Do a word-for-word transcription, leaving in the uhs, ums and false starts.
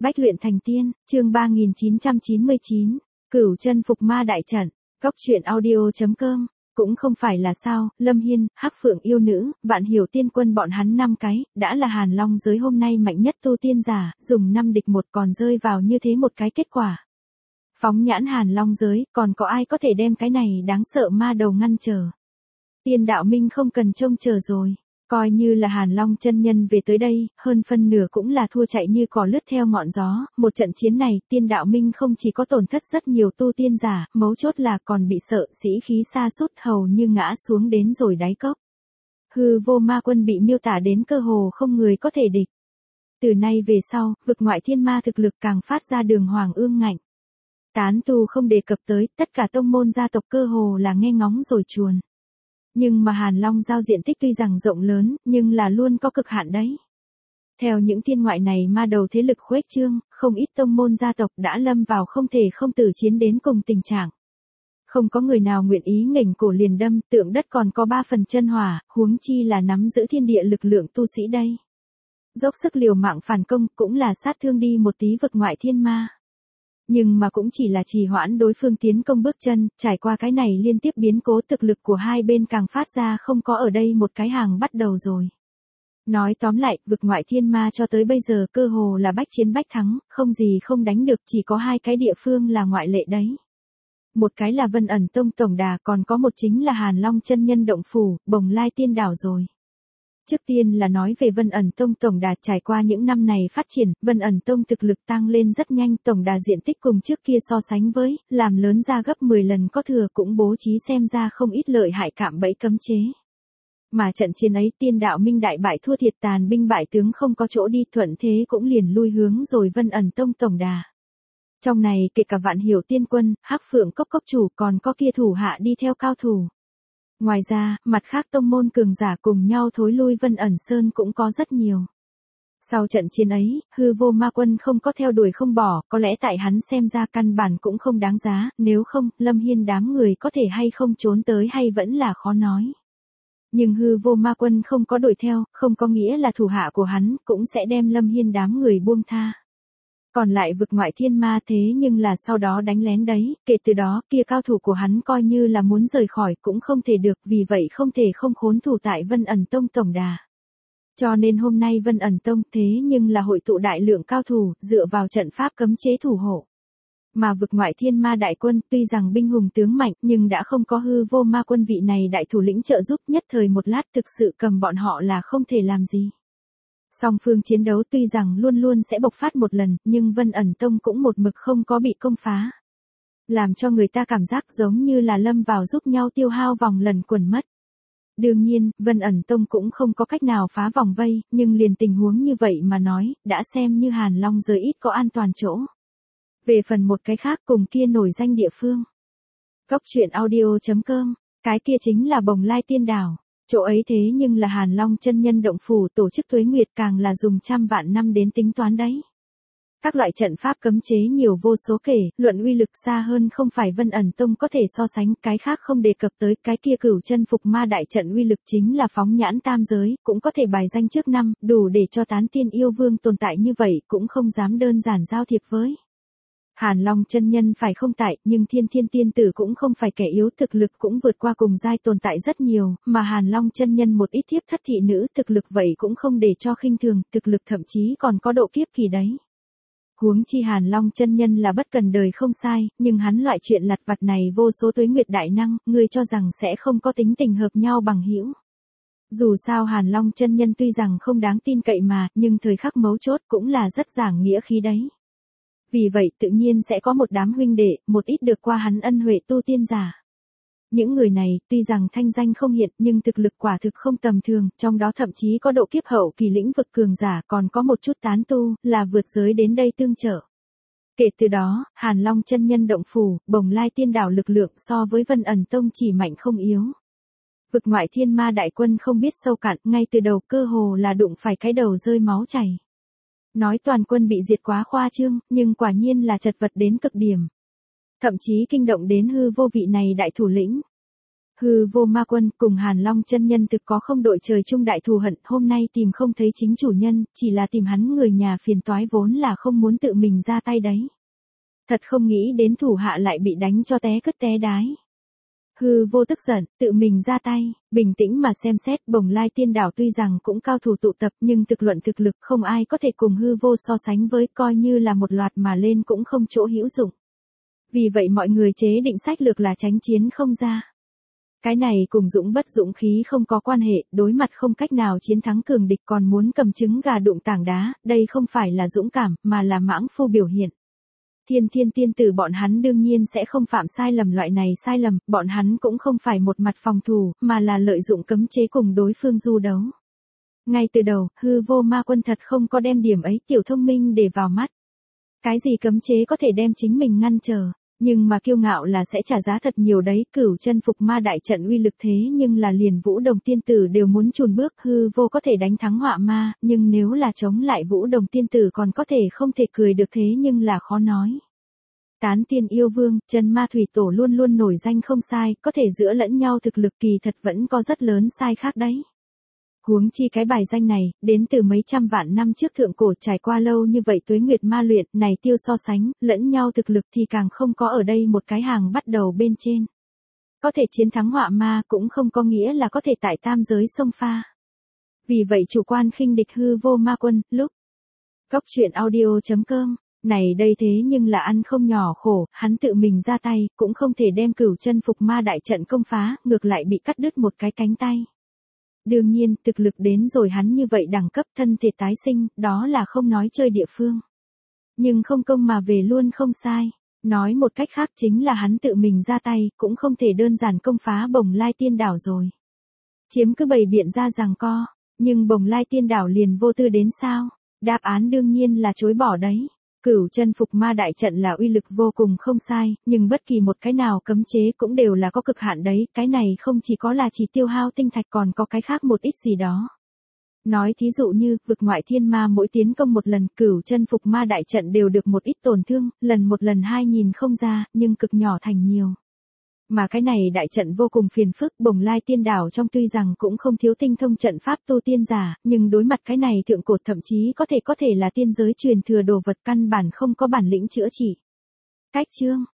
Bách luyện thành tiên, chương ba nghìn chín trăm chín mươi chín, Cửu chân phục ma đại trận, Cốc truyện audio chấm com. Cũng không phải là sao, Lâm Hiên, Hắc Phượng yêu nữ, Vạn Hiểu tiên quân bọn hắn năm cái, đã là Hàn Long giới hôm nay mạnh nhất tu tiên giả, dùng năm địch một còn rơi vào như thế một cái kết quả. Phóng nhãn Hàn Long giới, còn có ai có thể đem cái này đáng sợ ma đầu ngăn trở. Tiên đạo minh không cần trông chờ rồi. Coi như là Hàn Long chân nhân về tới đây, hơn phân nửa cũng là thua chạy như cỏ lướt theo ngọn gió, một trận chiến này, tiên đạo minh không chỉ có tổn thất rất nhiều tu tiên giả, mấu chốt là còn bị sợ sĩ khí sa sút hầu như ngã xuống đến rồi đáy cốc. Hư vô ma quân bị miêu tả đến cơ hồ không người có thể địch. Từ nay về sau, vực ngoại thiên ma thực lực càng phát ra đường hoàng ương ngạnh. Tán tu không đề cập tới, tất cả tông môn gia tộc cơ hồ là nghe ngóng rồi chuồn. Nhưng mà Hàn Long giao diện tích tuy rằng rộng lớn, nhưng là luôn có cực hạn đấy. Theo những thiên ngoại này ma đầu thế lực khuếch trương, không ít tông môn gia tộc đã lâm vào không thể không tử chiến đến cùng tình trạng. Không có người nào nguyện ý nghềnh cổ liền đâm, tượng đất còn có ba phần chân hỏa, huống chi là nắm giữ thiên địa lực lượng tu sĩ đây. Dốc sức liều mạng phản công cũng là sát thương đi một tí vực ngoại thiên ma. Nhưng mà cũng chỉ là trì hoãn đối phương tiến công bước chân, trải qua cái này liên tiếp biến cố thực lực của hai bên càng phát ra không có ở đây một cái hàng bắt đầu rồi. Nói tóm lại, vực ngoại thiên ma cho tới bây giờ cơ hồ là bách chiến bách thắng, không gì không đánh được, chỉ có hai cái địa phương là ngoại lệ đấy. Một cái là Vân Ẩn Tông tổng đà, còn có một chính là Hàn Long chân nhân động phủ, Bồng Lai tiên đảo rồi. Trước tiên là nói về Vân Ẩn Tông tổng đà, trải qua những năm này phát triển, Vân Ẩn Tông thực lực tăng lên rất nhanh, tổng đà diện tích cùng trước kia so sánh với, làm lớn ra gấp mười lần có thừa, cũng bố trí xem ra không ít lợi hại cạm bẫy cấm chế. Mà trận chiến ấy tiên đạo minh đại bại thua thiệt, tàn binh bại tướng không có chỗ đi, thuận thế cũng liền lui hướng rồi Vân Ẩn Tông tổng đà. Trong này kể cả Vạn Hiểu tiên quân, Hắc Phượng cốc cốc chủ, còn có kia thủ hạ đi theo cao thủ. Ngoài ra, mặt khác tông môn cường giả cùng nhau thối lui Vân Ẩn Sơn cũng có rất nhiều. Sau trận chiến ấy, hư vô ma quân không có theo đuổi không bỏ, có lẽ tại hắn xem ra căn bản cũng không đáng giá, nếu không, Lâm Hiên đám người có thể hay không trốn tới hay vẫn là khó nói. Nhưng hư vô ma quân không có đuổi theo, không có nghĩa là thủ hạ của hắn cũng sẽ đem Lâm Hiên đám người buông tha. Còn lại vực ngoại thiên ma thế nhưng là sau đó đánh lén đấy, kể từ đó kia cao thủ của hắn coi như là muốn rời khỏi cũng không thể được, vì vậy không thể không khốn thủ tại Vân Ẩn Tông tổng đà. Cho nên hôm nay Vân Ẩn Tông thế nhưng là hội tụ đại lượng cao thủ, dựa vào trận pháp cấm chế thủ hộ. Mà vực ngoại thiên ma đại quân tuy rằng binh hùng tướng mạnh nhưng đã không có hư vô ma quân vị này đại thủ lĩnh trợ giúp, nhất thời một lát thực sự cầm bọn họ là không thể làm gì. Song phương chiến đấu tuy rằng luôn luôn sẽ bộc phát một lần, nhưng Vân Ẩn Tông cũng một mực không có bị công phá. Làm cho người ta cảm giác giống như là lâm vào giúp nhau tiêu hao vòng lần quần mất. Đương nhiên, Vân Ẩn Tông cũng không có cách nào phá vòng vây, nhưng liền tình huống như vậy mà nói, đã xem như Hàn Long giới ít có an toàn chỗ. Về phần một cái khác cùng kia nổi danh địa phương. Cốc truyện audio chấm com, cái kia chính là Bồng Lai tiên đảo. Chỗ ấy thế nhưng là Hàn Long chân nhân động phủ, tổ chức tuế nguyệt càng là dùng trăm vạn năm đến tính toán đấy. Các loại trận pháp cấm chế nhiều vô số kể, luận uy lực xa hơn không phải Vân Ẩn Tông có thể so sánh, cái khác không đề cập tới, cái kia cửu chân phục ma đại trận uy lực chính là phóng nhãn tam giới, cũng có thể bài danh trước năm, đủ để cho tán tiên yêu vương tồn tại như vậy, cũng không dám đơn giản giao thiệp với. Hàn Long chân nhân phải không tại, nhưng thiên thiên tiên tử cũng không phải kẻ yếu, thực lực cũng vượt qua cùng giai tồn tại rất nhiều, mà Hàn Long chân nhân một ít thiếp thất thị nữ thực lực vậy cũng không để cho khinh thường, thực lực thậm chí còn có độ kiếp kỳ đấy. Huống chi Hàn Long chân nhân là bất cần đời không sai, nhưng hắn loại chuyện lặt vặt này vô số tuế nguyệt đại năng, người cho rằng sẽ không có tính tình hợp nhau bằng hữu. Dù sao Hàn Long chân nhân tuy rằng không đáng tin cậy mà, nhưng thời khắc mấu chốt cũng là rất giảng nghĩa khí đấy. Vì vậy tự nhiên sẽ có một đám huynh đệ, một ít được qua hắn ân huệ tu tiên giả. Những người này, tuy rằng thanh danh không hiện, nhưng thực lực quả thực không tầm thường, trong đó thậm chí có độ kiếp hậu kỳ lĩnh vực cường giả, còn có một chút tán tu, là vượt giới đến đây tương trợ. Kể từ đó, Hàn Long chân nhân động phủ, Bồng Lai tiên đảo lực lượng so với Vân Ẩn Tông chỉ mạnh không yếu. Vực ngoại thiên ma đại quân không biết sâu cạn, ngay từ đầu cơ hồ là đụng phải cái đầu rơi máu chảy. Nói toàn quân bị diệt quá khoa trương, nhưng quả nhiên là chật vật đến cực điểm. Thậm chí kinh động đến hư vô vị này đại thủ lĩnh. Hư vô ma quân cùng Hàn Long chân nhân thực có không đội trời chung đại thù hận, hôm nay tìm không thấy chính chủ nhân, chỉ là tìm hắn người nhà phiền toái vốn là không muốn tự mình ra tay đấy. Thật không nghĩ đến thủ hạ lại bị đánh cho té cứt té đái. Hư vô tức giận, tự mình ra tay, bình tĩnh mà xem xét Bồng Lai Tiên Đảo tuy rằng cũng cao thủ tụ tập nhưng thực luận thực lực không ai có thể cùng hư vô so sánh với, coi như là một loạt mà lên cũng không chỗ hữu dụng. Vì vậy mọi người chế định sách lược là tránh chiến không ra. Cái này cùng dũng bất dũng khí không có quan hệ, đối mặt không cách nào chiến thắng cường địch còn muốn cầm trứng gà đụng tảng đá, đây không phải là dũng cảm, mà là mãng phu biểu hiện. Thiên thiên tiên tử bọn hắn đương nhiên sẽ không phạm sai lầm loại này sai lầm, bọn hắn cũng không phải một mặt phòng thủ, mà là lợi dụng cấm chế cùng đối phương du đấu. Ngay từ đầu, hư vô ma quân thật không có đem điểm ấy tiểu thông minh để vào mắt. Cái gì cấm chế có thể đem chính mình ngăn trở, nhưng mà kiêu ngạo là sẽ trả giá thật nhiều đấy, cửu chân phục ma đại trận uy lực thế nhưng là liền Vũ Đồng tiên tử đều muốn chùn bước, hư vô có thể đánh thắng họa ma, nhưng nếu là chống lại Vũ Đồng tiên tử còn có thể không thể cười được thế nhưng là khó nói. Tán tiên yêu vương, chân ma thủy tổ luôn luôn nổi danh không sai, có thể giữa lẫn nhau thực lực kỳ thật vẫn có rất lớn sai khác đấy. Huống chi cái bài danh này, đến từ mấy trăm vạn năm trước thượng cổ, trải qua lâu như vậy tuế nguyệt ma luyện, này tiêu so sánh, lẫn nhau thực lực thì càng không có ở đây một cái hàng bắt đầu bên trên. Có thể chiến thắng họa ma cũng không có nghĩa là có thể tại tam giới sông pha. Vì vậy chủ quan khinh địch hư vô ma quân, lúc góc truyện audio chấm com, này đây thế nhưng là ăn không nhỏ khổ, hắn tự mình ra tay, cũng không thể đem cửu chân phục ma đại trận công phá, ngược lại bị cắt đứt một cái cánh tay. Đương nhiên, thực lực đến rồi hắn như vậy đẳng cấp thân thể tái sinh, đó là không nói chơi địa phương. Nhưng không công mà về luôn không sai. Nói một cách khác chính là hắn tự mình ra tay, cũng không thể đơn giản công phá Bồng Lai Tiên Đảo rồi. Chiếm cứ bày biện ra rằng co, nhưng Bồng Lai Tiên Đảo liền vô tư đến sao? Đáp án đương nhiên là chối bỏ đấy. Cửu chân phục ma đại trận là uy lực vô cùng không sai, nhưng bất kỳ một cái nào cấm chế cũng đều là có cực hạn đấy, cái này không chỉ có là chỉ tiêu hao tinh thạch còn có cái khác một ít gì đó. Nói thí dụ như, vực ngoại thiên ma mỗi tiến công một lần, cửu chân phục ma đại trận đều được một ít tổn thương, lần một lần hai nhìn không ra, nhưng cực nhỏ thành nhiều. Mà cái này đại trận vô cùng phiền phức, Bồng Lai Tiên Đảo trong tuy rằng cũng không thiếu tinh thông trận pháp tu tiên giả, nhưng đối mặt cái này thượng cổ thậm chí có thể có thể là tiên giới truyền thừa đồ vật căn bản không có bản lĩnh chữa trị. Cách chương